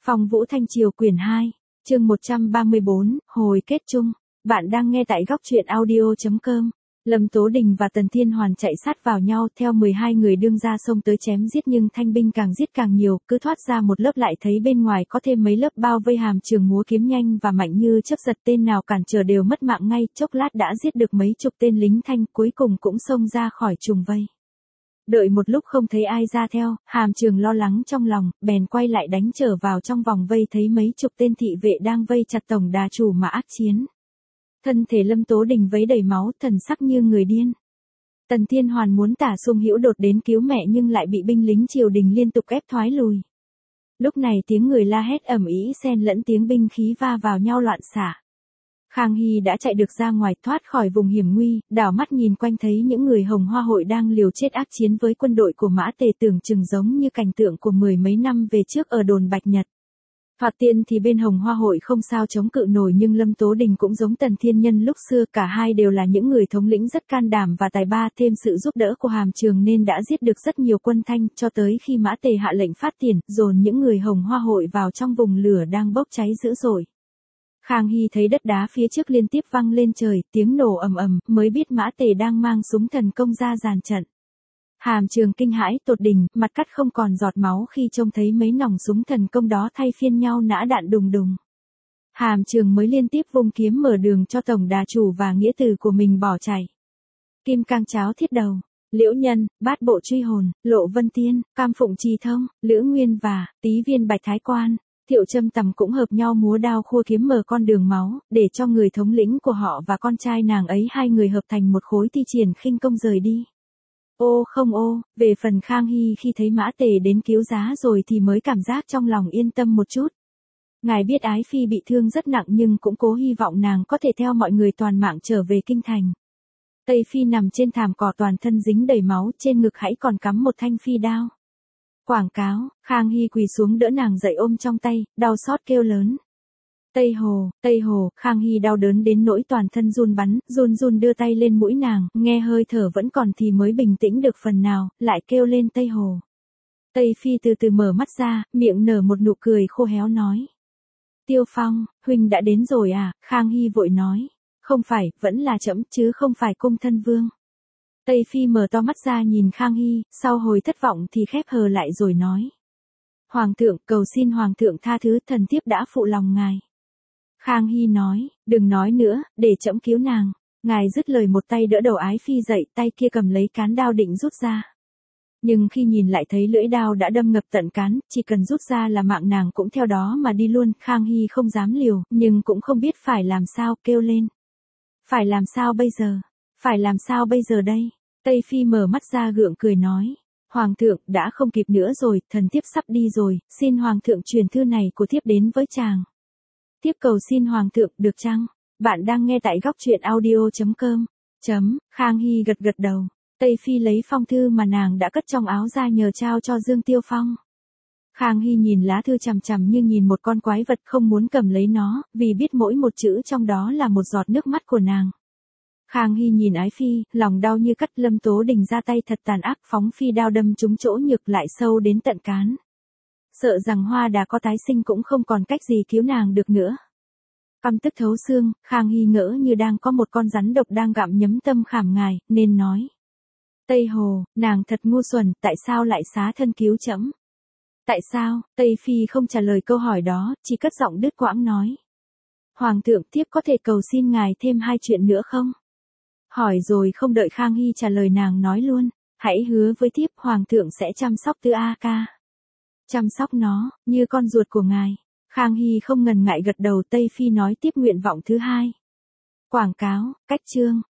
Phong Vũ Thanh Triều quyển 2, chương 134, hồi kết chung. Bạn đang nghe tại góc truyện audio.com. Lâm Tố Đình và Tần Thiên Hoàn chạy sát vào nhau, theo 12 người đương ra xông tới chém giết, nhưng thanh binh càng giết càng nhiều, cứ thoát ra một lớp lại thấy bên ngoài có thêm mấy lớp bao vây. Hàm Trường múa kiếm nhanh và mạnh như chớp giật, tên nào cản trở đều mất mạng ngay, chốc lát đã giết được mấy chục tên lính Thanh, cuối cùng cũng xông ra khỏi trùng vây. Đợi một lúc không thấy ai ra theo, Hàm Trường lo lắng trong lòng, bèn quay lại đánh trở vào trong vòng vây, thấy mấy chục tên thị vệ đang vây chặt tổng đà chủ mà ác chiến. Thân thể Lâm Tố Đình vấy đầy máu, thần sắc như người điên. Tần Thiên Hoàn muốn tả Sung Hữu đột đến cứu mẹ nhưng lại bị binh lính triều đình liên tục ép thoái lùi. Lúc này tiếng người la hét ầm ĩ xen lẫn tiếng binh khí va vào nhau loạn xạ. Khang Hy đã chạy được ra ngoài, thoát khỏi vùng hiểm nguy, đảo mắt nhìn quanh thấy những người Hồng Hoa hội đang liều chết ác chiến với quân đội của Mã Tề, tưởng chừng giống như cảnh tượng của mười mấy năm về trước ở đồn Bạch Nhật. Thoạt tiên thì bên Hồng Hoa hội không sao chống cự nổi, nhưng Lâm Tố Đình cũng giống Tần Thiên Nhân lúc xưa, cả hai đều là những người thống lĩnh rất can đảm và tài ba, thêm sự giúp đỡ của Hàm Trường nên đã giết được rất nhiều quân Thanh, cho tới khi Mã Tề hạ lệnh phát tiền, dồn những người Hồng Hoa hội vào trong vùng lửa đang bốc cháy dữ dội. Khang Hy thấy đất đá phía trước liên tiếp văng lên trời, tiếng nổ ầm ầm, mới biết Mã Tề đang mang súng thần công ra dàn trận. Hàm Trường kinh hãi tột đỉnh, mặt cắt không còn giọt máu khi trông thấy mấy nòng súng thần công đó thay phiên nhau nã đạn đùng đùng. Hàm Trường mới liên tiếp vung kiếm mở đường cho tổng đà chủ và nghĩa tử của mình bỏ chạy. Kim Cang Cháo Thiết Đầu, Liễu Nhân, Bát Bộ Truy Hồn, Lộ Vân Tiên, Cam Phụng Trì Thông, Lữ Nguyên và Tý Viên Bạch Thái Quan, Thiệu Trâm Tầm cũng hợp nhau múa đao khua kiếm mở con đường máu, để cho người thống lĩnh của họ và con trai nàng ấy hai người hợp thành một khối thi triển khinh công rời đi. Ô không ô, về phần Khang Hy khi thấy Mã Tề đến cứu giá rồi thì mới cảm giác trong lòng yên tâm một chút. Ngài biết Ái Phi bị thương rất nặng nhưng cũng cố hy vọng nàng có thể theo mọi người toàn mạng trở về kinh thành. Tây Phi nằm trên thảm cỏ toàn thân dính đầy máu, trên ngực hãy còn cắm một thanh phi đao. Quảng cáo, Khang Hy quỳ xuống đỡ nàng dậy ôm trong tay, đau xót kêu lớn. Tây Hồ, Khang Hy đau đớn đến nỗi toàn thân run bắn, run đưa tay lên mũi nàng, nghe hơi thở vẫn còn thì mới bình tĩnh được phần nào, lại kêu lên Tây Hồ. Tây Phi từ từ mở mắt ra, miệng nở một nụ cười khô héo nói. Tiêu Phong, huynh đã đến rồi à? Khang Hy vội nói. Không phải, vẫn là trẫm chứ không phải cung thân vương. Tây Phi mở to mắt ra nhìn Khang Hy, sau hồi thất vọng thì khép hờ lại rồi nói. Hoàng thượng, cầu xin Hoàng thượng tha thứ, thần thiếp đã phụ lòng ngài. Khang Hy nói, đừng nói nữa, để trẫm cứu nàng. Ngài dứt lời một tay đỡ đầu Ái Phi dậy, tay kia cầm lấy cán đao định rút ra. Nhưng khi nhìn lại thấy lưỡi đao đã đâm ngập tận cán, chỉ cần rút ra là mạng nàng cũng theo đó mà đi luôn. Khang Hy không dám liều, nhưng cũng không biết phải làm sao, kêu lên. Phải làm sao bây giờ? Phải làm sao bây giờ đây? Tây Phi mở mắt ra gượng cười nói. Hoàng thượng, đã không kịp nữa rồi, thần thiếp sắp đi rồi, xin Hoàng thượng truyền thư này của thiếp đến với chàng. Thiếp cầu xin Hoàng thượng, được chăng? Bạn đang nghe tại góc truyện audio.com. Khang Hy gật đầu. Tây Phi lấy phong thư mà nàng đã cất trong áo ra nhờ trao cho Dương Tiêu Phong. Khang Hy nhìn lá thư chằm chằm như nhìn một con quái vật, không muốn cầm lấy nó, vì biết mỗi một chữ trong đó là một giọt nước mắt của nàng. Khang Hy nhìn Ái Phi, lòng đau như cắt. Lâm Tố Đình ra tay thật tàn ác, phóng phi đao đâm trúng chỗ nhược lại sâu đến tận cán. Sợ rằng Hoa Đà có tái sinh cũng không còn cách gì cứu nàng được nữa. Căm tức thấu xương, Khang Hy ngỡ như đang có một con rắn độc đang gặm nhấm tâm khảm ngài, nên nói. Tây Hồ, nàng thật ngu xuẩn, tại sao lại xá thân cứu trẫm? Tại sao? Tây Phi không trả lời câu hỏi đó, chỉ cất giọng đứt quãng nói. Hoàng thượng, thiếp có thể cầu xin ngài thêm hai chuyện nữa không? Hỏi rồi không đợi Khang Hy trả lời nàng nói luôn. Hãy hứa với thiếp, Hoàng thượng sẽ chăm sóc Tư A Ca. Chăm sóc nó, như con ruột của ngài. Khang Hy không ngần ngại gật đầu. Tây Phi nói tiếp nguyện vọng thứ hai. Quảng cáo, cách chương.